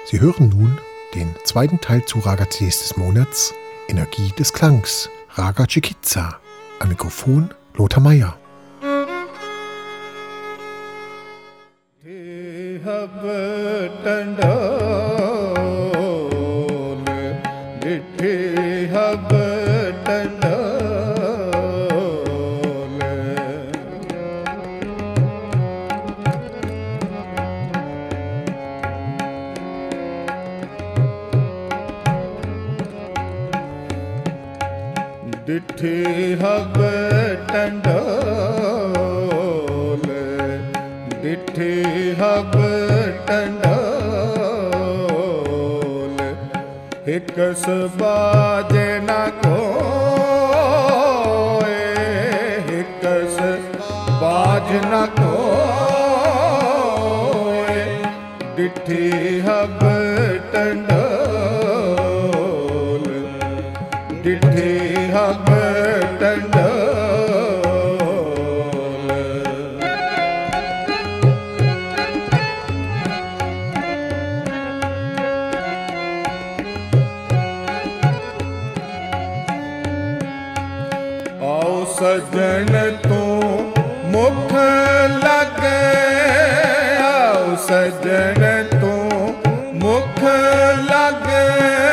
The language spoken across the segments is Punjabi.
Sie hören nun den zweiten Teil zu Raga CDs des Monats, Energie des Klangs, Raga Chikiza. Am Mikrofon Lothar Meier. ਡਿਠੇ ਹਬ ਟੰਡੋਲ ਡਿਠੇ ਹਬ ਟੰਡੋਲ ਇੱਕ ਸਬਾਜ ਨਾ ਕੋਏ ਇੱਕ ਸਬਾਜ ਨਾ ਕੋਏ ਡਿਠੇ ਹਬ ਟੰਡੋਲ ਡਿਠੇ ਹਬ ਟੰਡੋਲ ਆਓ ਸਜਣ ਤੂੰ ਮੁਖ ਲਾਗੇ ਆਓ ਸਜਣ ਤੂੰ ਮੁਖ ਲਾਗੇ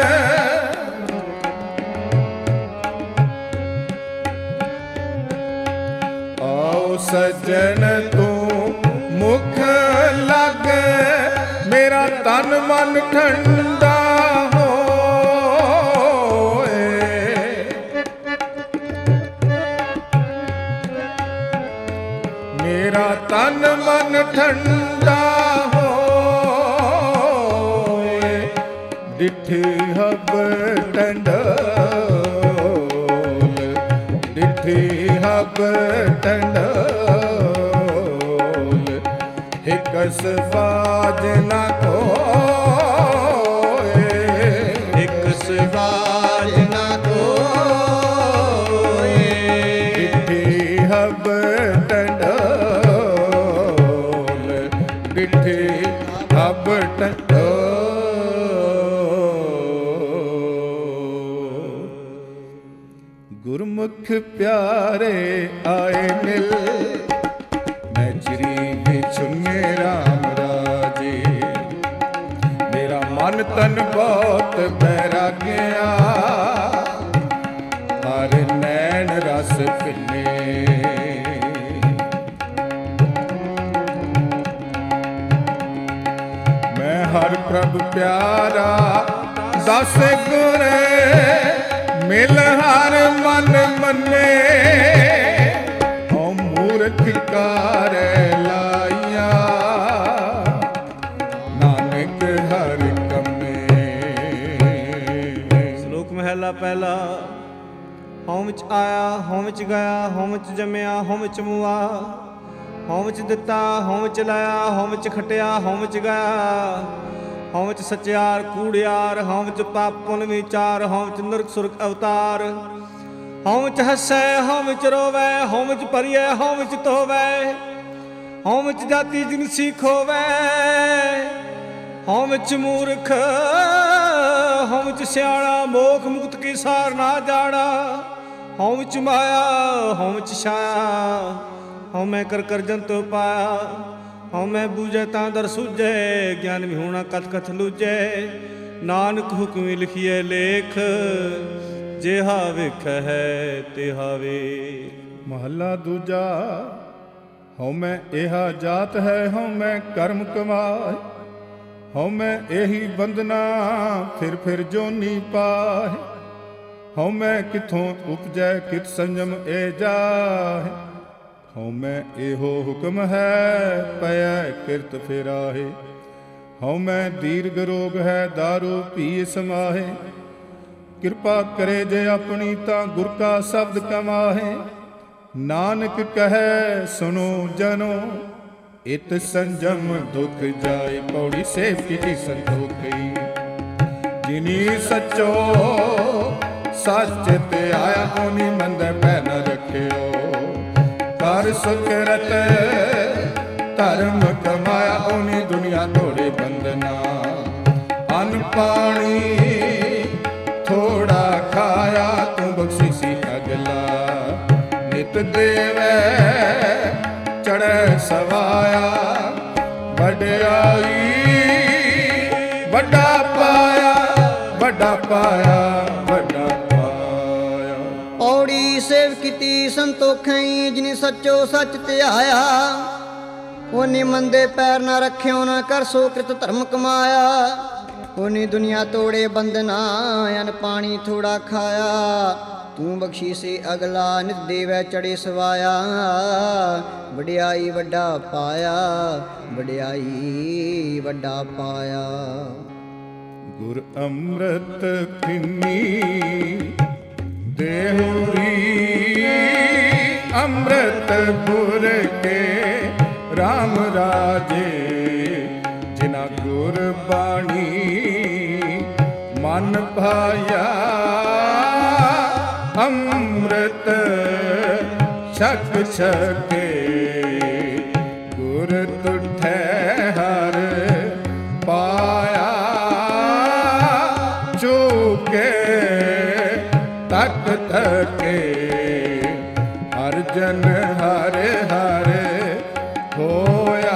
ਸੱਜਣ ਤੂੰ ਮੁਖ ਲਾਗੇ ਮੇਰਾ ਤਨ ਮਨ ਠੰਡਾ ਹੋਏ ਮੇਰਾ ਤਨ ਮਨ ਠੰਡਾ ਹੋਏ ਡਿਠੇ ਹਬ ਟੰਡੋਲ ਡਿਠੇ ਹਬ ਟੰਡੋਲ ਇੱਕ ਸਬਾਜ ਨਾ ਕੋਏ ਇੱਕ ਸਬਾਜ ਨਾ ਕੋਏ ਡਿਠੇ ਹਬ ਟੰਡੋਲ ਡਿਠੇ ਹਬ ਟੰਡੋਲ ਗੁਰਮੁਖ ਪਿਆਰੇ ਆਏ ਮਿਲ ਨਚਰੀ ਵਿਛੁਨੇ ਰਾਮ ਰਾਜੇ ਮੇਰਾ ਮਨ ਤਨ ਬਹੁਤ ਬੈਰਾਗਿਆ ਹਰ ਨੈਣ ਰਸ ਪਿੰਨੇ ਮੈਂ ਹਰ ਪ੍ਰਭ ਪਿਆਰਾ ਦਸ ਗੁਰੇ ਮਿਲ ਹਰ ਮਨ ਮੰਨੇ ਹਉ ਮੂਰਖ ਕਾਰੈ ਲਾਈਆ ਨਾਨਕ ਹਰਿ ਕੰਮੇ। ਸ਼ਲੋਕ ਮਹਿਲਾ ਪਹਿਲਾ। ਹਉ ਵਿੱਚ ਆਇਆ ਹਉ ਵਿੱਚ ਗਿਆ ਹਉ ਵਿੱਚ ਜੰਮਿਆ ਹਉ ਵਿੱਚ ਮੁਆ ਹਉ ਵਿੱਚ ਦਿੱਤਾ ਹਉ ਵਿੱਚ ਲਾਇਆ ਹਉ ਵਿੱਚ ਖਟਿਆ ਹਉ ਵਿੱਚ ਗਿਆ ਹਉ ਵਿੱਚ ਸੱਚਿਆਰ ਕੂੜਿਆਰ ਹਉ ਵਿੱਚ ਪਾਪ ਪੁੰਨ ਵਿਚਾਰ ਹਉ ਵਿੱਚ ਨਰਕ ਸੁਰਗ ਅਵਤਾਰ ਹਉ ਵਿੱਚ ਹੱਸੈ ਹਉ ਵਿੱਚ ਰੋਵੈ ਹਉ ਵਿੱਚ ਭਰੀਐ ਹਉ ਵਿੱਚ ਧੋਵੈ ਹਉ ਵਿੱਚ ਜਾਤੀ ਜਿਨਸੀ ਖੋਵੈ ਹਉ ਵਿੱਚ ਮੂਰਖ ਹਉ ਵਿੱਚ ਸਿਆਣਾ ਮੋਖ ਮੁਕਤ ਕੀ ਸਾਰ ਨਾ ਜਾਣਾ ਹਉ ਵਿੱਚ ਮਾਇਆ ਹਉ ਵਿੱਚ ਛਾਇਆ ਹਉ ਮੈਂ ਕਰ ਕਰ ਜੰਤੁ ਪਾਇਆ ਹਉ ਮੈਂ ਬੂਝੈ ਤਾਂ ਦਰ ਸੂਝੈ ਗਿਆਨ ਵਿਹੂਣਾ ਕਥ ਕਥ ਲੂਝੈ ਨਾਨਕ ਹੁਕਮੀ ਲਿਖੀਐ ਲੇਖ ਜਿਹਾ ਵੇਖੈ ਤਿਹਾ ਵੇ। ਮਹੱਲਾ ਦੂਜਾ। ਹਉ ਮੈਂ ਇਹਾ ਜਾਤ ਹੈ ਹਉ ਮੈਂ ਕਰਮ ਕਮਾਏ ਹਉ ਮੈਂ ਇਹੀ ਬੰਧਨਾ ਫਿਰ ਜੋਨੀ ਪਾਏ ਹਉ ਮੈਂ ਕਿੱਥੋਂ ਉਪਜੈ ਕਿਤ ਸੰਜਮ ਏ ਜਾਹੇ ਹਉ ਮੈਂ ਇਹੋ ਹੁਕਮ ਹੈ ਪਇਐ ਕਿਰਤ ਫਿਰਾਹੇ ਹਉ ਮੈਂ ਦੀਰਘ ਰੋਗ ਹੈ ਦਾਰੂ ਪੀ ਸਮਾਹੇ ਕਿਰਪਾ ਕਰੇ ਜੇ ਆਪਣੀ ਤਾਂ ਗੁਰ ਕਾ ਸ਼ਬਦ ਕਮਾਹੇ ਨਾਨਕ ਕਹੈ ਸੁਨੋ ਜਨੋ ਇਤ ਸੰਜਮ ਦੁਖ ਜਾਏ ਪੌੜੀ ਸੇਵਕੀ ਜੀ ਸੰਤੋਖੀ ਜਿਨੀ ਸੱਚੋ ਸੱਚ ਤੇ ਆਇਆ ਹੋਣੀ ਮੰਦੇ ਪੈ ਨ ਰੱਖਿਓ ਕਰ ਸੁਕਰਤ ਧਰਮ ਕਮਾਇਆ ਹੋਣੀ ਦੁਨੀਆ ਤੋੜੇ ਬੰਦਨਾ ਦੇਵੈ ਚੜ੍ਹੈ ਸਵਾਇਆ, ਵਡਿਆਈ ਵੱਡਾ ਪਾਇਆ, ਵੱਡਾ ਪਾਇਆ, ਵੱਡਾ ਪਾਇਆ। ਪੌੜੀ ਸੇਵ ਕੀਤੀ ਸੰਤੋਖਈ, ਜਿਨੀ ਸੱਚੋ ਸੱਚ ਧਿਆਇਆ। ਉਹਨੇ ਮੰਦੇ ਪੈਰ ਨਾ ਰੱਖਿਓ, ਨਾ ਕਰ ਸੋ ਕ੍ਰਿਤ ਧਰਮ ਕਮਾਇਆ। ਉਹਨੇ ਦੁਨੀਆ ਤੋੜੇ ਬੰਦਨਾ, ਅਨ ਪਾਣੀ ਥੋੜਾ ਖਾਇਆ। ਤੂੰ ਬਖਸ਼ੀ ਸੇ ਅਗਲਾ, ਨਿਤ ਦੇਵੈ ਚੜੇ ਸਵਾਇਆ। ਵਡਿਆਈ ਵੱਡਾ ਪਾਇਆ, ਵਡਿਆਈ ਵੱਡਾ ਪਾਇਆ। ਗੁਰ ਅੰਮ੍ਰਿਤ ਪਿੰਨੀ ਦੇਹੁਰੀ, ਅੰਮ੍ਰਿਤ ਗੁਰ ਕੇ ਰਾਮ ਰਾਜੇ। ਜਿਨਾ ਗੁਰ ਬਾਣੀ ਮਨ ਭਾਇਆ, ਅੰਮ੍ਰਿਤ ਛਕ ਛਕੇ। ਗੁਰ ਤੁਠੈ ਹਰ ਪਾਇਆ, ਚੁਕੇ ਤਕ ਤਕੇ। ਹਰ ਜਨ ਹਰ ਹਰ ਹੋਇਆ,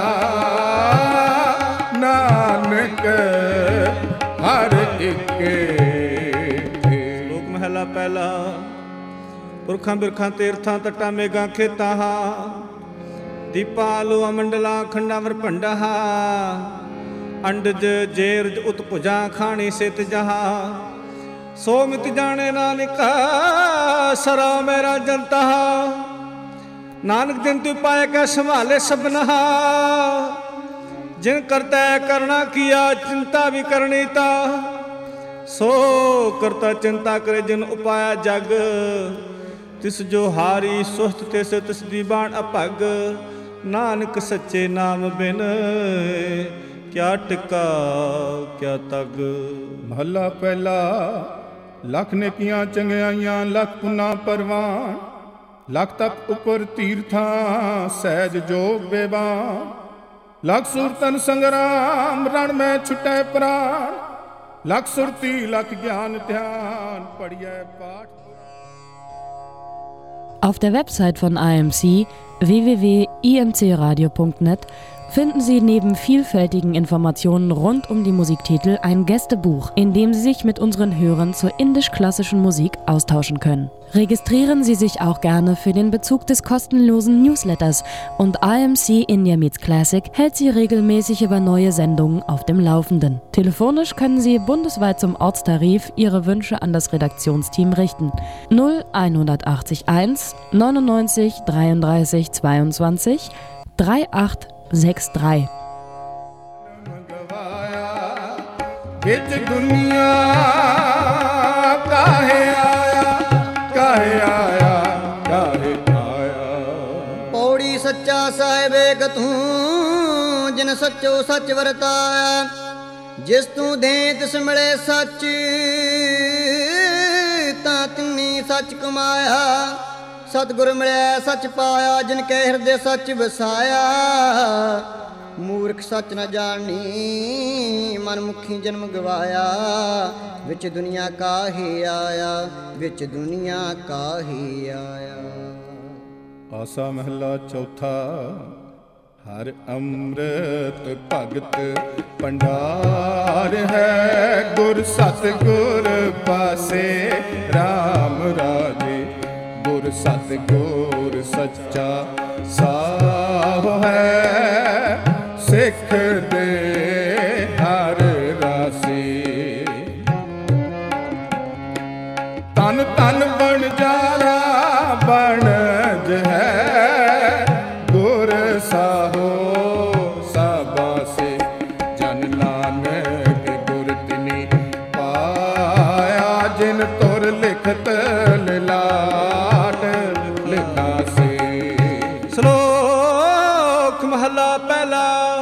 ਨਾਨਕ ਹਰ ਇਕੇ। ਲੋਕ ਮਹਲਾ ਪਹਿਲਾ। ਪੁਰਖਾਂ ਬਿਰਖਾਂ ਤੀਰਥਾਂ ਤਟਾਂ ਮੇਘਾਂ ਖੇਤਾਂ ਹਾ, ਦੀਪਾਂ ਆਲੂਆਂ ਮੰਡਲਾਂ ਖੰਡਾਂ ਵਰ ਭੰਡਾ ਹਾ। ਅੰਡਜ ਜੇਰਜ ਉਤ ਭੁਜਾਂ ਖਾਣੀ ਸਿਤ ਜਹਾ। ਸੋ ਮਿਤ ਜਾਣੇ ਨਾਨਕ ਸਰਾ ਮੇਰਾ ਜਨਤਾ। ਨਾਨਕ ਦਿਨ ਤੂੰ ਪਾਏ ਕੈ ਸੰਭਾਲੇ ਸਭਨਾ। ਜਿਨ ਕਰਤਾ ਕਰਨਾ ਕੀਆ, ਚਿੰਤਾ ਵੀ ਕਰਨੀ ਤਾ। ਸੋ ਕਰਤਾ ਚਿੰਤਾ ਕਰੇ, ਜਿਨ ਉਪਾਇਆ ਜਗ। ਤਿਸ ਜੋ ਹਾਰੀ ਸੁਸਤ ਤਿਸ, ਤਿਸ ਦੀ ਬਾਣ ਅਭਗ। ਨਾਨਕ ਸੱਚੇ ਨਾਮ ਬਿਨ ਕਿਆ ਟਿਕਾ ਕਿਆ ਤਗ। ਮਹਲਾ ਪਹਿਲਾ। ਲੱਖ ਨੇਕੀਆਂ ਚੰਗਿਆਈਆਂ, ਲੱਖ ਪੁਨਾ ਪਰਵਾਨ। ਲੱਖ ਤਪ ਉਪਰ ਤੀਰਥਾਂ, ਸਹਿਜ ਜੋਗ ਬੇਬਾਨ। ਲੱਖ ਸੁਰਤਨ ਸੰਗਰਾਮ, ਰਣ ਮੈਂ ਛੁਟੈ ਪ੍ਰਾਨ। ਲੱਖ ਸੁਰਤੀ ਲੱਖ ਗਿਆਨ ਧਿਆਨ, ਪੜਿਐ ਪਾਠ। Auf der Website von IMC www.imcradio.net finden Sie neben vielfältigen Informationen rund um die Musiktitel ein Gästebuch, in dem Sie sich mit unseren Hörern zur indisch-klassischen Musik austauschen können. Registrieren Sie sich auch gerne für den Bezug des kostenlosen Newsletters und IMC India Meets Classic hält Sie regelmäßig über neue Sendungen auf dem Laufenden. Telefonisch können Sie bundesweit zum Ortstarif Ihre Wünsche an das Redaktionsteam richten. 0181 99 33 22 3863. ਵਿੱਚ ਦੁਨੀਆ ਕਾਹੇ ਆਇਆ, ਕਾਹੇ ਆਇਆ, ਕਾਹੇ ਆਇਆ। ਪੌੜੀ ਸੱਚਾ ਸਾਹਿਬ ਏਕ ਤੂੰ, ਜਿਨ ਸੱਚੋ ਸੱਚ ਵਰਤਾਇਆ। ਜਿਸ ਤੂੰ ਦੇ ਤਿਸ ਮਿਲੇ ਸੱਚ, ਤਾਂ ਤਿੰਨੀ ਸੱਚ ਕਮਾਇਆ। ਸਤਿਗੁਰ ਮਿਲਿਆ ਸੱਚ ਪਾਇਆ, ਜਿਨ ਕੈ ਹਿਰਦੇ ਸੱਚ ਵਸਾਇਆ। ਮੂਰਖ ਸੱਚ ਨ ਜਾਣੀ, ਮਨ ਮੁਖੀ ਜਨਮ ਗਵਾਇਆ। ਵਿੱਚ ਦੁਨੀਆ ਕਾਹੇ ਆਇਆ, ਵਿੱਚ ਦੁਨੀਆ ਕਾਹੇ ਆਇਆ। ਆਸਾ ਮਹਲਾ ਚੌਥਾ। ਹਰ ਅੰਮ੍ਰਿਤ ਭਗਤ ਭੰਡਾਰ ਹੈ, ਗੁਰ ਸਤਿਗੁਰ ਪਾਸੇ ਰਾਮ ਰਾਜੇ। ਗੁਰ ਸਤਿਗੁਰ ਸੱਚਾ ਸਾਹ ਹੈ, ਸਿੱਖ ਦੇ ਹਰ ਰਾਸੀ। ਤਨ ਤਨ ਬਣਜਾਰਾ ਬਣਜ ਹੈ, ਗੁਰ ਸਾਹੋ ਸਾਬਾਸੇ। ਜਨ ਨਾਨਕ ਗੁਰ ਤਿਨੀ ਪਾਇਆ, ਜਿਨ ਤੁਰ ਲਿਖਤ ਲਾਟ ਲਿਖਾਸੇ। ਸ਼ਲੋਕ ਮਹਲਾ ਪਹਿਲਾ।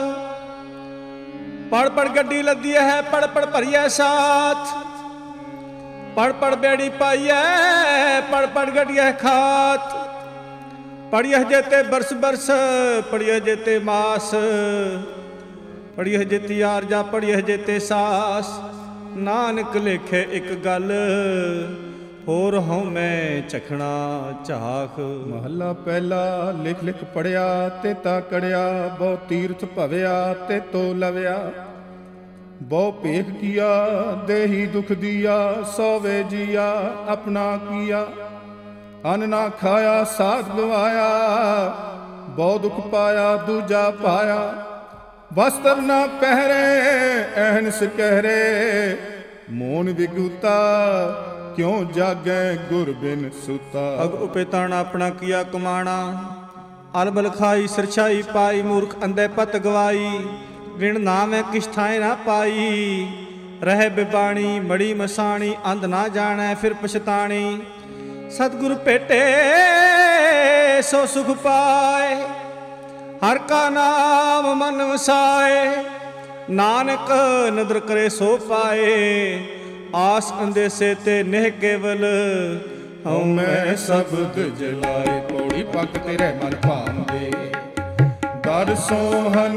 ਪੜ ਪੜ ਗੱਡੀ ਲੱਦੀ ਹੈ, ਪੜ ਪੜ ਭਰੀਐ ਸਾਥ। ਪੜ ਪੜ ਬੇੜੀ ਪਾਈਐ, ਪੜ ਪੜ ਗੱਡੀਐ ਖਾਤ। ਪੜੀਐ ਜੇਤੇ ਬਰਸ ਬਰਸ, ਪੜੀਐ ਜੇਤੇ ਮਾਸ। ਪੜੀਐ ਜੇਤੀ ਆਰਜਾ, ਪੜੀਐ ਜੇਤੇ ਸਾਸ। ਨਾਨਕ ਲੇਖੇ ਇੱਕ ਗੱਲ, ਹੋਰ ਹਉ ਮੈਂ ਚਖਣਾ ਝਾਖ। ਮਹੱਲਾ ਪਹਿਲਾ। ਲਿਖ ਲਿਖ ਪੜਿਆ ਤੇ ਤਾ ਕੜਿਆ, ਬਹੁ ਤੀਰਥ ਭਵਿਆ ਤੇ ਤੋ ਲਵਿਆ। ਬਹੁ ਭੇਖ ਕੀਆ ਦੇਹੀ ਦੁਖ ਦੀਆ, ਸੋਵੇ ਜੀਆ ਆਪਣਾ ਕੀਆ। ਅੰਨ ਨਾ ਖਾਇਆ ਸਾਧ ਗਵਾਇਆ, ਬਹੁ ਦੁਖ ਪਾਇਆ ਦੂਜਾ ਪਾਇਆ। ਵਸਤਰ ਨਾ ਪਹਿਰੇ ਅਹਨਸ ਕਹਿਰੇ, ਮੋਨ ਵਿਗੂਤਾ ਕਿਉਂ ਜਾਗੈ ਗੁਰ ਬਿਨ ਸੁਤਾ। ਅਗ ਉਪੇਤਾਣਾ ਆਪਣਾ ਕੀਆ ਕਮਾਣਾ, ਅਲਬਲ ਖਾਈ ਸਿਰਛਾਈ ਪਾਈ। ਮੂਰਖ ਅੰਧੇ ਪਤ ਗਵਾਈ, ਵਿਣ ਨਾਮੈ ਕਿਛ ਥਾਏ ਨਾ ਪਾਈ। ਰਹਿ ਬਿਬਾਣੀ ਮੜੀ ਮਸਾਣੀ, ਅੰਧ ਨਾ ਜਾਣੈ ਫਿਰ ਪਛਤਾਣੀ। ਸਤਿਗੁਰ ਭੇਟੇ ਸੋ ਸੁਖ ਪਾਏ, ਹਰ ਕਾ ਨਾਮ ਮਨ ਵਸਾਏ। ਨਾਨਕ ਨਦਰ ਕਰੇ ਸੋ ਪਾਏ, ਆਸ ਅੰਦੇਸੇ ਤੇ ਨਹਿ ਕੇਵਲ। ਹਉ ਮੈਂ ਸ਼ਬਦ ਜਲਾਏ, ਪੌੜੀ ਪੱਕ ਤੇਰੇ ਮਨ ਭਾਉਂਦੇ। ਦਰ ਸੋਹਨ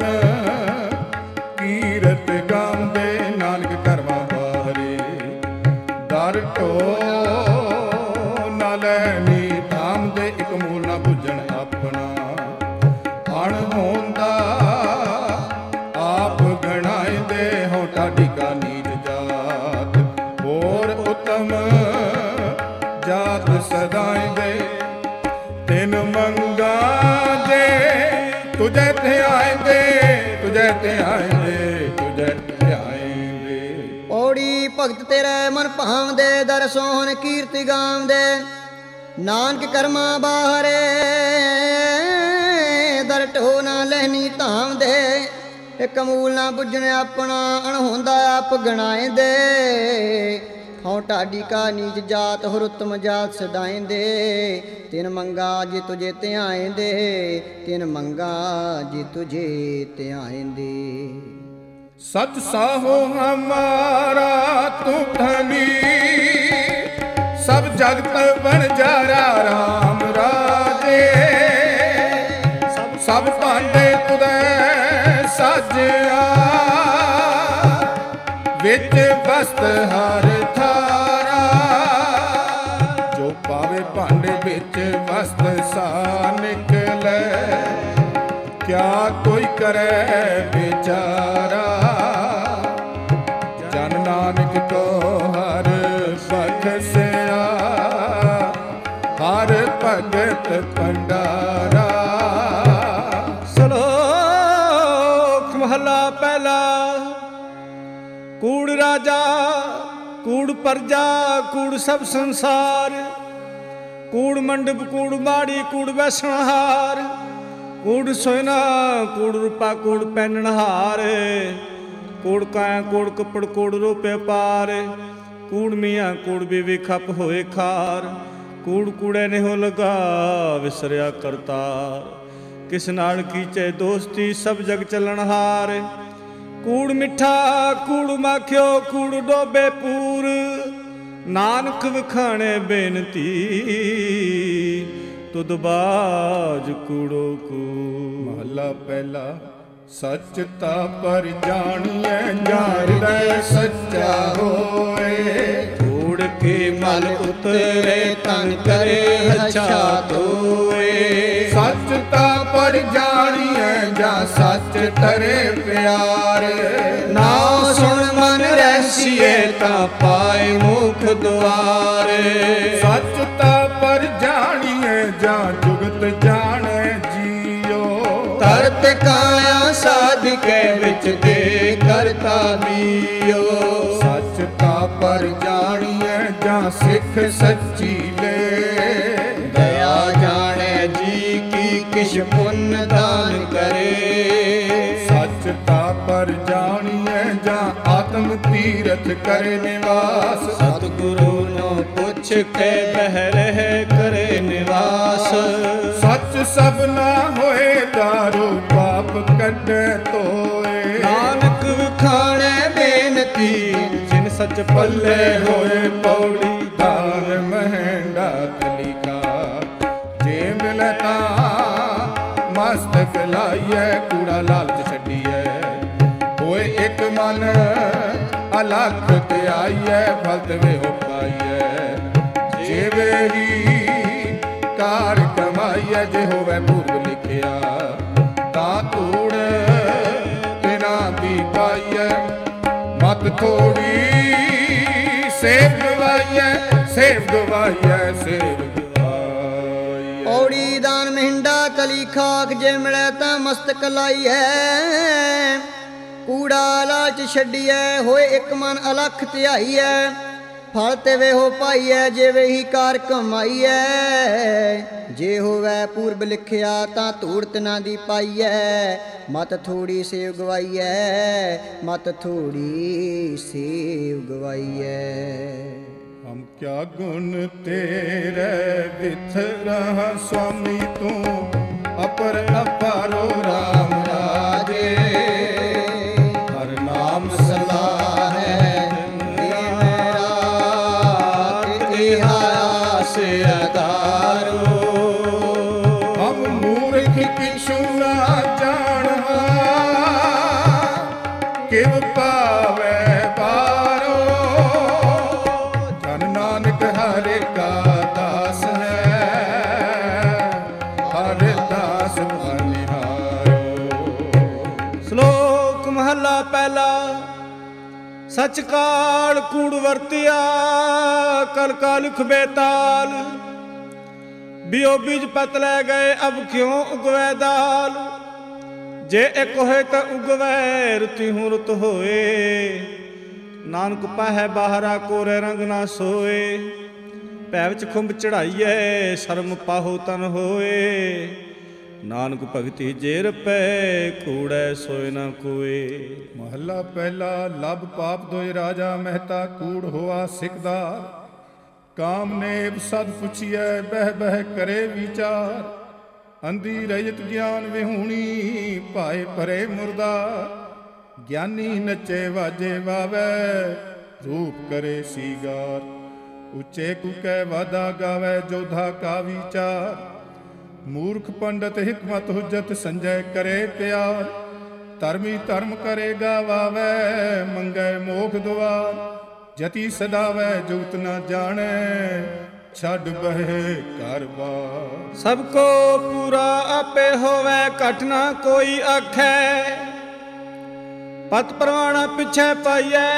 ਕੀਰਤ ਗਾਉਂਦੇ, ਨਾਨਕ ਕਰਵਾ ਬਾਰੇ। ਦਰ ਢੋ ਨਾ ਲੈਣੀ ਧਾਮ ਦੇ, ਇੱਕ ਮੂਲ ਨਾ ਬੁੱਝਣ ਆਪਣਾ। ਅਣ ਹੋਂਦਾ ਆਪ ਗਣਾਏ ਦੇ, ਹਉ ਢਾਡੀ ਕਾ ਨੀਚ ਜਾਤ। ਹੋਰ ਉਤਮ ਜਾਤ ਸਦਾਈ ਦੇ, ਤਿਨ ਮੰਗਾ ਦੇ ਤੁਝੇ ਧਿਆਇਂਦੇ। ਤੁਝੇ ਧਿਆਇਂਦੇ, ਤੁਝੇ ਧਿਆਇਂਦੇ। ਪੌੜੀ ਭਗਤ ਤੇਰੇ ਮਨ ਭਾਉਂਦੇ, ਦਰ ਸੋਹਣ ਕੀਰਤੀ ਗਾਉਂਦੇ। ਨਾਨਕ ਕਰਮਾਂ ਬਾਹਰੇ, ਦਰ ਢੋ ਨਾ ਲੈਣੀ ਧਾਮਦੇ। ਇੱਕ ਮੂਲ ਨਾ ਬੁੱਝਣ ਆਪਣਾ, ਅਣਹੋਂਦਾ ਆਪ ਗਣਾਇਂਦੇ। ਹਉ ਢਾਡੀ ਕਾ ਨੀਚ ਜਾਤ, ਹੋਰ ਉਤਮ ਜਾਤ ਸਦਾਇਂਦੇ। ਤਿਨ ਮੰਗਾ ਜੇ ਤੁਝੇ ਧਿਆਇਂਦੇ, ਤਿਨ ਮੰਗਾ ਜੇ ਤੁਝੇ ਧਿਆਇਂਦੇ। ਸਚ ਸਾਹੋ ਹਮਾਰਾ ਤੂੰ ਧਨੀ, ਸਭ ਜਗਤ ਬਣਜਾਰਾ ਰਾਮ ਰਾਜੇ। ਸਭ ਭਾਂਡੇ ਤੁਧੈ ਸਾਜਿਆ, ਵਿੱਚ ਵਸਤ ਹਰ ਥਾਰਾ। ਜੋ ਪਾਵੇ ਭਾਂਡੇ ਵਿੱਚ ਵਸਤ ਸਾ ਨਿਕਲੇ, ਕਿਆ ਕੋਈ ਕਰੇ ਵਿਚਾਰਾ। ਜਨ ਨਾਨਕ ਕੋ ਹਰ ਬਖਸ਼ਿਆ, ਹਰ ਭਗਤ ਭੰਡਾਰਾ। ਸਲੋਕ ਮਹਲਾ ਪਹਿਲਾ। ਕੂੜ ਰਾਜਾ ਕੂੜ ਪਰਜਾ, ਕੂੜ ਸਭ ਸੰਸਾਰ। ਕੂੜ ਮੰਡਪ ਕੂੜ ਮਾੜੀ, ਕੂੜ ਵੈਸਣਹਾਰ। ਕੂੜ ਸੋਇਨਾ ਕੂੜ ਰੂਪਾ, ਕੂੜ ਪਹਿਨਣਹਾਰ। ਕੂੜ ਕਾਇਆ ਕੂੜ ਕੱਪੜ, ਕੂੜ ਰੂਪੇ ਪਾਰ। ਕੂੜ ਮੀਆਂ ਕੂੜ ਬੀਵੀ ਖੱਪ ਹੋਏ ਖਾਰ। ਕੂੜ ਕੂੜੇ ਨਿਹੋ ਲਗਾ ਵਿਸਰਿਆ ਕਰਤਾਰ। ਕਿਸ ਨਾਲ ਕੀਚੇ ਦੋਸਤੀ, ਸਭ ਜਗ ਚੱਲਣਹਾਰ। ਕੂੜ ਮਿੱਠਾ ਕੂੜ ਮਾਖਿਓ, ਕੂੜ ਡੋਬੇ ਪੂਰ। ਨਾਨਕ ਵਿਖਾਣੇ ਬੇਨਤੀ, ਤੁਧ ਬਾਜ ਕੂੜੋ ਕੂੜ। ਮਹਲਾ ਪਹਿਲਾ। ਸੱਚ ਤਾ ਪਰ ਜਾਣੀਐ, ਜਾਣਦਾ ਸੱਚਾ ਹੋਏ। ਕੂੜ ਕੇ ਮਲ ਉਤਰੇ, ਤਨ ਕਰੇ ਹੱਛਾ ਧੋਏ। ਸੱਚ ਤਾ ਪਰ ਜਾਣੀਐ, ਜਾਂ ਸੱਚ ਤਰੇ ਪਿਆਰ। ਨਾਉ ਸੁਣ ਮਨ ਰਹਿਸੀਏ, ਤਾਂ ਪਾਏ ਮੁਖ ਦੁਆਰ। ਸੱਚ ਤਾ ਪਰ ਜਾਣੀਐ, ਜਾਂ ਜੁਗਤ ਜਾਣੈ ਜੀਓ। ਤਰਤ ਕਾਇਆ ਸਾਧ ਕੇ ਵਿੱਚ ਦੇ ਕਰਤਾ ਦੀਓ। ਸੱਚ ਤਾ ਪਰ ਜਾਣੀਐ, ਜਾਂ ਸਿੱਖ ਸੱਚੀ ਲੈ। ਦਇਆ ਜਾਣੈ ਜੀ ਕੀ, ਕਿਛ ਪੁੰਨ ਦਾਨ ਕਰੇ। ਸੱਚ ਤਾ ਪਰ ਜਾਣੀਐ, ਜਾਂ ਆਤਮ ਤੀਰਥ ਕਰੇ ਨਿਵਾਸ। ਸਤਿਗੁਰੂ ਨੂੰ ਪੁੱਛ ਕੇ ਬਹਿ ਰਹਿ ਕਰੇ ਨਿਵਾਸ। ਸੱਚ ਸਭ ਨਾ ਹੋਏ, ਦਾਰੂ ਪਾਪ ਕੱਢੇ ਧੋਏ। ਨਾਨਕ ਵਿਖਾਣੈ ਬੇਨਤੀ, ਜਿਨ ਸੱਚ ਪੱਲੇ ਹੋਏ ਪੌੜੀ। ਦਾਨ ਮਹਿੰਡਾ ਕਲਿਕਾ, ਜੇ ਮਿਲੇ ਤਾਂ ਮਸਤਕ ਲਾਈਐ। ਕੂੜਾ ਲਾਲਚ ਛੱਡੀਐ, ਹੋਏ ਇੱਕ ਮਨ ਅਲਖ ਤੇ ਆਈਐ। ਫਲ ਤੇ ਵੇਹੋ ਪਾਈਐ, ਏਵੇਂ ਹੀ ਕਾਰ ਕਮਾਈਐ, ਜੇ ਹੋਵੇ ਪੂਰਬ ਲਿਖਿਆ ਤਾਂ ਧੂੜ ਤਿਨਾ ਦੀ ਪਾਈਐ। ਮਤ ਥੋੜੀ ਸੇਵ ਗਵਾਈਐ, ਸੇਵ ਗਵਾਈਐ, ਸੇਵ ਗਵਾਈਐ। ਪੌੜੀ ਦਾਨ ਮਹਿੰਡਾ ਤਲੀ ਖਾਕ, ਜੇ ਮਿਲੇ ਤਾਂ ਮਸਤਕ ਲਾਈਐ। ਕੂੜਾ ਲਾਲਚ ਛੱਡੀਐ, ਹੋਏ ਇੱਕ ਮਨ ਅਲਖ ਧਿਆਈਐ। ਫਲ ਤੇ ਵੇਹੋ ਪਾਈਐ, ਜੇ ਵੇਹੀ ਕਾਰ ਕਮਾਈਐ। ਜੇ ਹੋਵੇ ਪੂਰਬ ਲਿਖਿਆ ਤਾਂ ਧੂੜ ਤਿਨਾ ਦੀ ਪਾਈਐ। ਮਤ ਥੋੜੀ ਸੇਵ ਗਵਾਈਐ, ਮਤ ਥੋੜੀ ਸੇਵ ਗਵਾਈਐ। ਹਮ ਕਿਆ ਗੁਣ ਤੇਰੇ ਵਿਥਰਾ ਸੁਆਮੀ, ਤੂੰ ਅਪਰ ਅਪਾਰੋ ਰਾਮ ਰਾਜੇ। ਹਰ ਨਾਮ ਸਲਾਹੈ ਸੇ ਅਦਾਰੋ। ਹਮ ਮੂਰਖ ਕਿਛੁ ਨਾ ਜਾਣਵਾ, ਕਿਵ ਪਾਵੈ ਪਾਰੋ। ਜਨ ਨਾਨਕ ਹਰਿ ਕਾ ਦਾਸ ਹੈ, ਹਰਿ ਦਾਸ ਬਲਿਹਾਰੋ। ਸ਼ਲੋਕ ਮਹੱਲਾ ਪਹਿਲਾ। ਸਚ ਕਾਲ ਕੂੜ ਵਰਤਿਆ, ਕਲ ਕਾਲਿਖ ਬੇਤਾਲ। ਬਿਓ ਬੀਜ ਪਤ ਲੈ ਗਏ, ਅਬ ਕਿਉਂ ਉਗਵੈ ਦਾਲ। ਜੇ ਇੱਕ ਹੋਏ ਤਾਂ ਉਗਵੈ, ਰੁਤੀ ਹੂੰ ਰੁਤ ਹੋਏ। ਨਾਨਕ ਪਾਹੈ ਬਾਹਰਾ, ਕੋਰੇ ਰੰਗ ਨਾ ਸੋਏ। ਭੈ ਵਿੱਚ ਖੁੰਭ ਚੜਾਈਐ, ਸ਼ਰਮ ਪਾਹੋ ਤਨ ਹੋਏ। ਨਾਨਕ ਭਗਤੀ ਜੇ ਰਪੈ, ਕੂੜੈ ਸੋਇ ਨਾ ਕੋਏ। ਮਹੱਲਾ ਪਹਿਲਾ। ਲਬ ਪਾਪ ਦੋਇ ਰਾਜਾ, ਮਹਿਤਾ ਕੂੜ ਹੋਆ ਸਿਕਦਾਰ। ਕਾਮਨੇਵ ਸਦ ਪੁੱਛੀਐ, ਬਹਿ ਬਹਿ ਕਰੇ ਵਿਚਾਰ। ਅੰਧੀ ਰਹਿਤ ਗਿਆਨ ਵਿਹੂਣੀ, ਭਾਏ ਭਰੇ ਮੁਰਦਾ। ਗਿਆਨੀ ਨੱਚੇ ਵਾਜੇ ਵਾਵੈ, ਰੂਪ ਕਰੇ ਸੀਗਾਰ। ਉੱਚੇ ਕੁਕੈ ਵਾਦਾ ਗਾਵੈ, ਜੋਧਾ ਕਾ ਵਿਚਾਰ। ਮੂਰਖ ਪੰਡਤ ਹਿਕਮਤ ਹੁਜਤ, ਸੰਜੈ ਕਰੇ ਪਿਆਰ। ਧਰਮੀ ਧਰਮ ਕਰੇ ਗਾਵਾਵੈ, ਮੰਗੈ ਮੋਖ ਦੁਆਰ। ਜਤੀ ਸਦਾਵੈ, ਜੁਗਤ ਨਾ ਜਾਣੈ, ਛੱਡ ਬਹਿ ਘਰ ਬਾਰ। ਸਭ ਕੋ ਪੂਰਾ ਆਪੇ ਹੋਵੈ, ਘਟ ਨਾ ਕੋਈ ਆਖੈ। ਪਤ ਪਰਵਾਣਾ ਪਿਛੈ ਪਾਈਐ,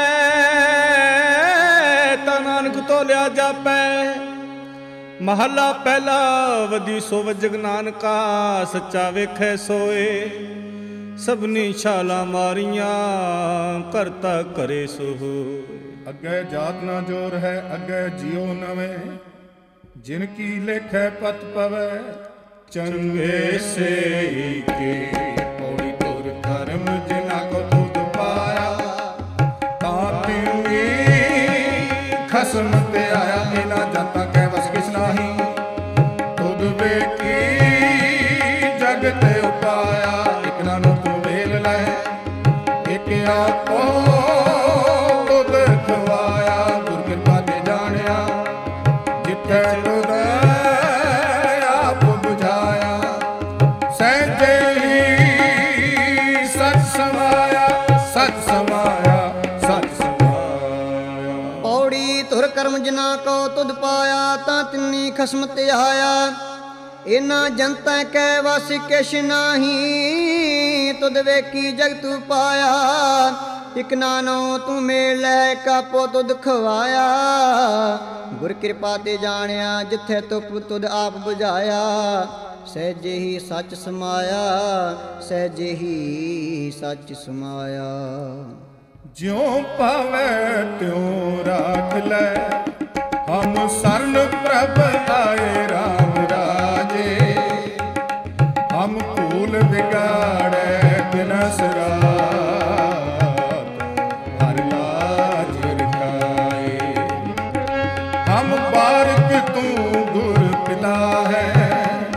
ਤਾ ਨਾਨਕ ਤੋਲਿਆ ਜਾਪੈ। ਮਹੱਲਾ ਪਹਿਲਾ। ਵਧੀ ਸੋ ਵਜਗ ਨਾਨਕਾ, ਸੱਚਾ ਵੇਖੈ ਸੋਏ। ਸਭਨੀ ਛਾਲਾਂ ਮਾਰੀਆਂ, ਕਰਤਾ ਕਰੇ ਸੋ। ਅੱਗੇ ਜਾਤ ਨਾ ਜੋਰ ਹੈ, ਅੱਗੇ ਜਿਉ ਨਵੇਂ। ਜਿਨ ਕੀ ਲੇਖੈ ਪਤ ਪਵੈ, ਚੰਗੇ ਸੇ ਕੀ। ਪੌੜੀ ਤੁਰ ਧਰਮ ਜਿਨਾ ਕੋ ਤੁਧ ਪਾਇਆ, ਤਾਂ ਤਿਉ ਖਸਮ ਤੇ ਆਇਆ। ਇਹਨਾਂ ਜਾਤਾਂ ਕੈ ਵਸ ਕਿਛ ਨਾਹੀ, ਤੁਧ ਵੇਖੀ ਜਗ ਤੇ ਉਪਾਇਆ। ਇਕ ਨਾ ਨੂੰ ਤੂੰ ਵੇਲ ਲੈ, ਇਕ ਆਪੋ ਤੁਧ ਖਵਾਇਆ। ਗੁਰ ਕਿਰਪਾ ਤੇ ਜਾਣਿਆ, ਜਿੱਥੈ ਤੁਧ ਆਪ ਬੁਝਾਇਆ। ਸਹਿਜੇ ਹੀ ਸਚ ਸਮਾਇਆ, ਸਚ ਸਮਾਇਆ, ਸਚ ਸਮਾਇਆ। ਪੌੜੀ ਧੁਰ ਕਰਮ ਜਿਨਾ ਕੋ ਤੁਧ ਪਾਇਆ, ਤਾਂ ਤਿੰਨੀ ਖਸਮ ਧਿਆਇਆ। ਇਨਾ ਜਨਤਾ ਕੈ ਵਸ ਕਿਛ ਨਾਹੀ, ਤੁਧ ਵੇਖੀ ਜਗ ਤੂ ਪਾਇਆ। ਇਕ ਨਾਨੋ ਤੂੰ ਮੇਲ ਲੈ, ਕਾਪੋ ਤੁਧ ਖਵਾਇਆ। ਗੁਰ ਕਿਰਪਾ ਤੇ ਜਾਣਿਆ, ਜਿੱਥੇ ਤੁਪ ਤੁਧ ਆਪ ਬੁਝਾਇਆ। ਸਹਿਜੇ ਹੀ ਸੱਚ ਸਮਾਇਆ, ਸਹਿਜੇ ਹੀ ਸੱਚ ਸਮਾਇਆ। ਜਿਉ ਪਾਵੈ ਤਿਉ ਰਾਖ ਲੈ, ਹਮ ਸਰਨ ਪ੍ਰਭ ਆਏ ਰਾਮ ਰਾਜੇ। ਹਮ ਭੂਲ ਵਿਗਾੜੈ ਬਿਨਸ ਰਾਤ, ਹਰ ਲਾਜ ਰਖਾਏ। ਹਮ ਬਾਰਕ ਤੂੰ ਗੁਰ ਪਿਤਾ ਹੈ,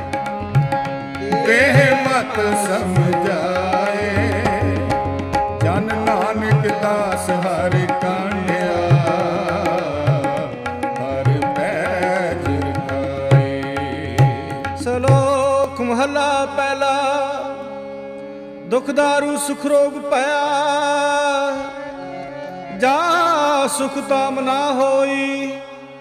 ਦੇਹ ਮਤ ਸਮਝਾਏ। ਜਨ ਨਾਨਕ ਦਾਸ ਹਰ ਕਾਂਡਿਆ, ਹਰ ਪੈਜ ਰਖਾਏ। ਸ਼ਲੋਕ ਮਹੱਲਾ ਪਹਿਲਾ। ਦੁਖ ਦਾਰੂ ਸੁਖ ਰੋਗ ਭਇਆ, ਜਾ ਸੁਖ ਤਾਮ ਨਾ ਹੋਈ।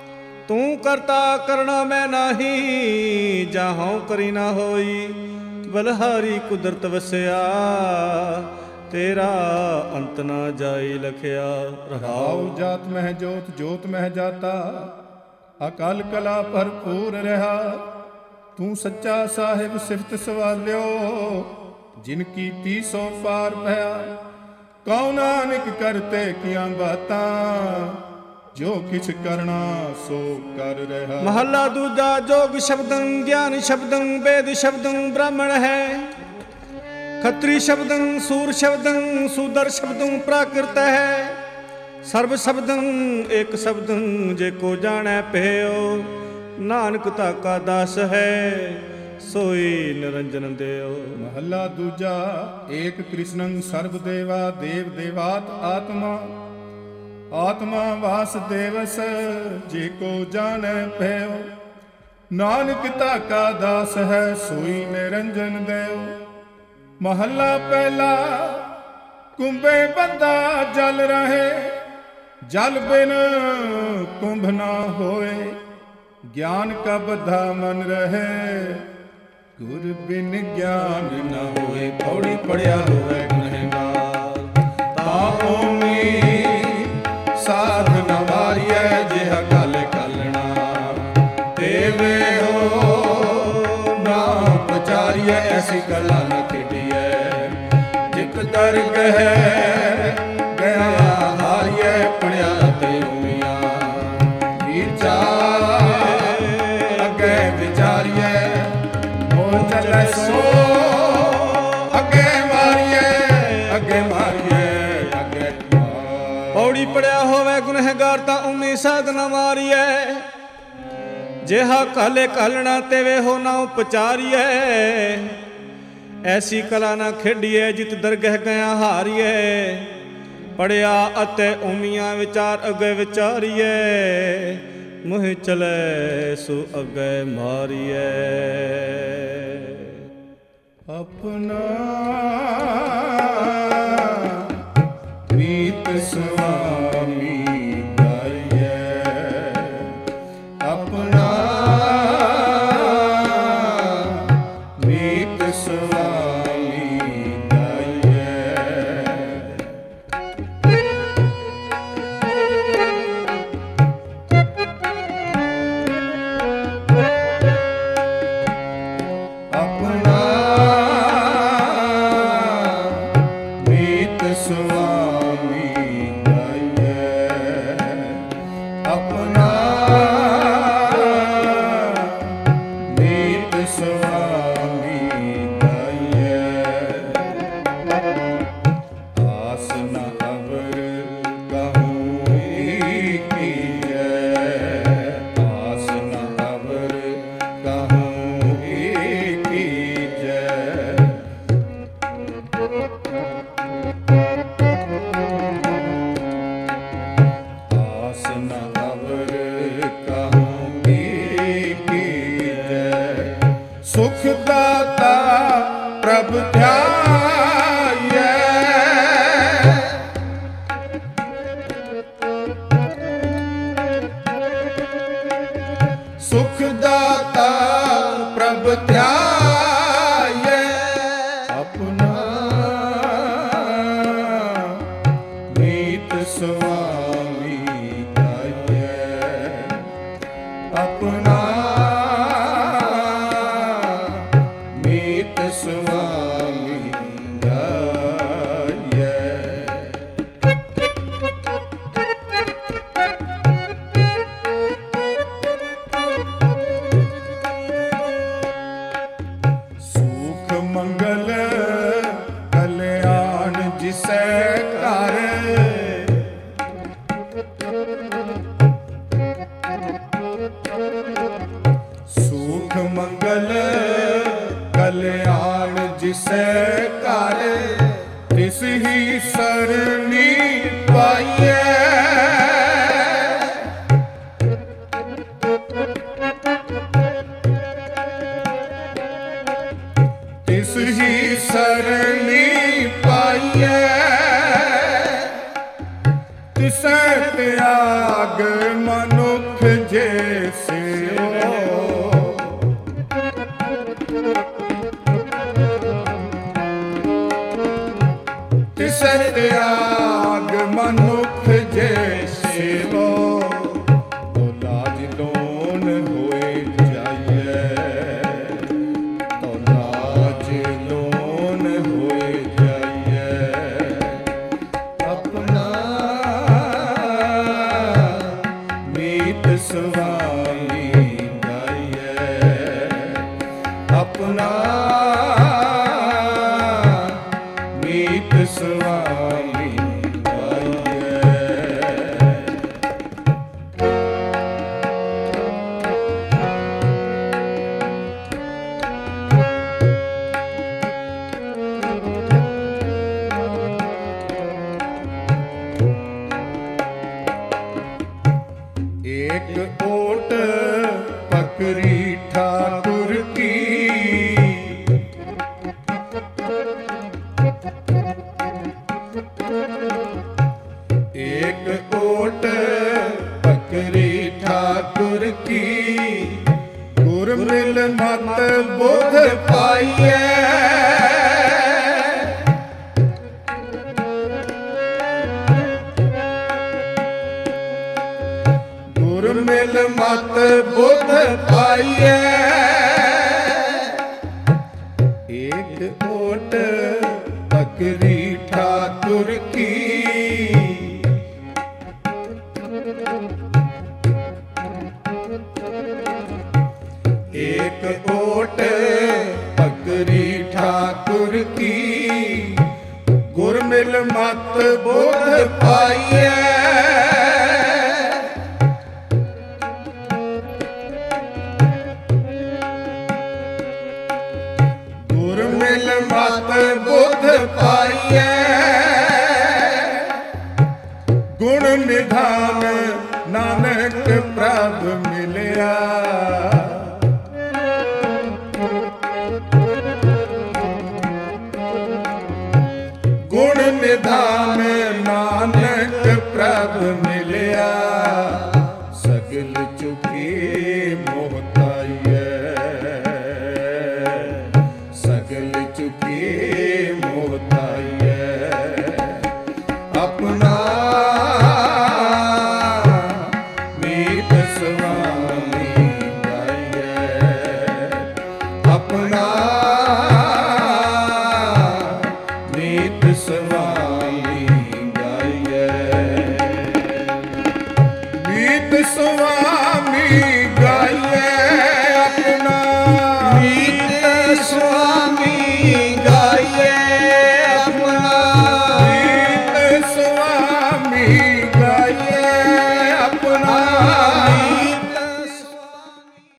ਤੂੰ ਕਰਤਾ ਕਰਣਾ ਮੈਂ ਨਾਹੀ, ਜਾਹੋਂ ਕਰੀ ਨਾ ਹੋਈ, ਬਲਹਾਰੀ ਕੁਦਰਤ ਵਸਿਆ, ਤੇਰਾ ਅੰਤ ਨਾ ਜਾਈ ਲਖਿਆ। ਰਹਾਉ ਜਾਤ ਮਹਿ ਜੋਤ, ਜੋਤ ਮਹਿ ਜਾਤਾ, ਅਕਾਲ ਕਲਾ ਭਰਪੂਰ ਰਹਾ। ਤੂੰ ਸੱਚਾ ਸਾਹਿਬ ਸਿਫਤ ਸਵਾਲਿਓ, ਜਿਨ ਕੀਤੀ ਸੋ ਪਾਰ ਪਿਆ। ਕਉ ਨਾਨਕ ਕਰਤੇ ਕੀਆਂ ਬਾਤਾਂ, ਜੋ ਕਿਛ ਕਰਨਾ ਸੋ ਕਰ ਰਿਹਾ। ਮਹੱਲਾ ਦੂਜਾ। ਜੋਗ ਸ਼ਬਦੰ ਗਿਆਨ ਸ਼ਬਦੰ ਵੇਦ ਸ਼ਬਦੰ ਬ੍ਰਾਹਮਣ ਹੈ, ਖੱਤਰੀ ਸ਼ਬਦੰ ਸੂਰ ਸ਼ਬਦੰ ਸੂਦਰ ਸ਼ਬਦੰ ਪ੍ਰਾਕ੍ਰਿਤ ਹੈ। ਸਰਬ ਸ਼ਬਦੰ ਏਕ ਸ਼ਬਦੰ, ਜੇ ਕੋ ਜਾਣੈ ਭਇਓ, ਨਾਨਕ ਤਾਕਾ ਦਾਸ ਹੈ, ਸੋਈ ਨਿਰੰਜਨ ਦੇਉ। ਮਹੱਲਾ ਦੂਜਾ। ਏਕ ਕ੍ਰਿਸ਼ਨੰ ਸਰਬ ਦੇਵਾ, ਦੇਵ ਦੇਵਾਤ ਆਤਮਾ, ਆਤਮਾ ਵਾਸੁਦੇਵਸ, ਜੇ ਕੋ ਜਾਣੈ ਭਇਓ, ਨਾਨਕ ਤਾਕਾ ਦਾਸ ਹੈ, ਸੋਈ ਨਿਰੰਜਨ ਦੇਉ। ਮਹੱਲਾ ਪਹਿਲਾ। ਕੁੰਭੇ ਬੰਦਾ ਜਲ ਰਹੇ, ਜਲ ਬਿਨ ਕੁੰਭ ਨਾ ਹੋਏ, ਗਿਆਨ ਕਾ ਬੱਧਾ ਮਨ ਰਹੇ, ਗੁਰ ਬਿਨ ਗਿਆਨ ਨਾ ਹੋਏ। ਪੌੜੀ ਪੜਿਆ ਹੋਵੇ ਗੁਨਹਗਾਰ, ਤਾਂ ਓਮੀ ਸਾਧ ਨ ਵਾਰੀਐ, ਜਿਹਾ ਕਲ ਕਲਣਾ ਦੇਵੇ ਹੋ ਨਾ ਪਚਾਰੀਐ। ਐਸੀ ਕਲਾ ਨ ਖੇਡੀਐ, ਜਿਤ ਦਰਗਹਿ ਗਿਆ ਹਾਰੀਐ, ਪੜਿਆ ਤੇ ਉਮੀਆਂ ਵਿਚਾਰ ਅੱਗੇ ਵਿਚਾਰੀਐ, ਹੋ ਚੱਲੈ ਸੋ ਅੱਗੇ ਮਾਰੀਐ, ਅੱਗੇ ਮਾਰੀਐ, ਅੱਗੇ ਪੌੜੀ ਪੜਿਆ ਹੋਵੇ ਗੁਨਹਗਾਰ, ਤਾਂ ਉਮੀ ਸਾਧ ਨ ਮਾਰੀਐ, ਜਿਹਾ ਕਾਲੇ ਕਾਲਣਾ ਤੇਵੇ ਹੋ ਨਾ ਉਪਚਾਰੀਐ। ਐਸੀ ਕਲਾ ਨਾ ਖੇਡੀਏ, ਜਿਤ ਦਰਗਹਿ ਗਿਆ ਹਾਰੀਏ, ਪੜਿਆ ਅਤੇ ਉਮੀਆਂ ਵਿਚਾਰ ਅੱਗੇ ਵਿਚਾਰੀਏ, ਮੁਹ ਚਲੇ ਸੋ ਅੱਗੇ ਮਾਰੀਏ। ਆਪਣਾ ਮੀਤ ਸੁਆਮੀ ਗਾਈਐ, ਆਪਣਾ ਮੀਤ ਸੁਆਮੀ ਗਾਈਐ। ਆਪਣਾ ਮੀਤ ਸੁਆਮੀ ਗਾਈਐ, ਆਪਣਾ ਮੀਤ ਸੁਆਮੀ ਗਾਈਐ। ਆਸ ਨ ਅਵਰ ਕਹੂੰ ਕੀਜੈ, ਆਸ ਨ ਅਵਰ ਕਹੂੰ ਕੀਜੈ। ਆਸ ਨ ਅਵਰ ਕਹੂੰ ਕੀਜੈ, ਸੁਖ ਦਾਤਾ ਪ੍ਰਭ ਧਿਆਇਐ। ਸੁਖ ਦਾਤਾ ਪ੍ਰਭ ਧਿਆਇਐ, ਆਪਣਾ ਮੀਤ ਸੁਆਮੀ ਗਾਈਐ, ਆਪਣਾ ਮੀਤ ਸੁਆਮੀ ਗਾਈਐ। ਸੁਖ ਮੰਗਲ ਕਲਿਆਣ ਜਿਸੈ ਘਰ, ਸੁਖ ਮੰਗਲ ਕਲਿਆਣ ਜਿਸੈ ਘਰ, ਤਿਸ ਹੀ ਸਰਨੀ ਪਾਈਐ। ਤਿਸ ਹੀ ਸਰਨੀ ਪਾਈਐ, ਤਿਸੈ ਤਿਆਗ ਮਨੁੱਖ ਜੇ सत्याग मनुख जे सेवो तो लाज लोन होए जाइए, तो लाज लोन होए जाइए। अपना मीत स्वामी गाइए, अपना मीत स्वामी गाइए। एक ओट पकड़ी ठाकुर की, एक ओट पकड़ी ठाकुर की, गुर मिल मत बुध पाइए। गुर मिल मत बुध पाइए। एक ओट पकड़ी ठाकुर की, एक ओट पकड़ी ठाकुर की, गुर मिल मत बुध पाइए। गुर मिल मत बुध पाइए। गुण निधान नानक प्रभ मिलिया, गुण निधान नानक प्रभ मिलिया। सगल चुकी मोहताइए, सगल चुकी मोहताइए। अपना मीत स्वामी गाइए, अपना मीत स्वामी गाइए। मीत स्वामी गाइए, अपना मीत स्वामी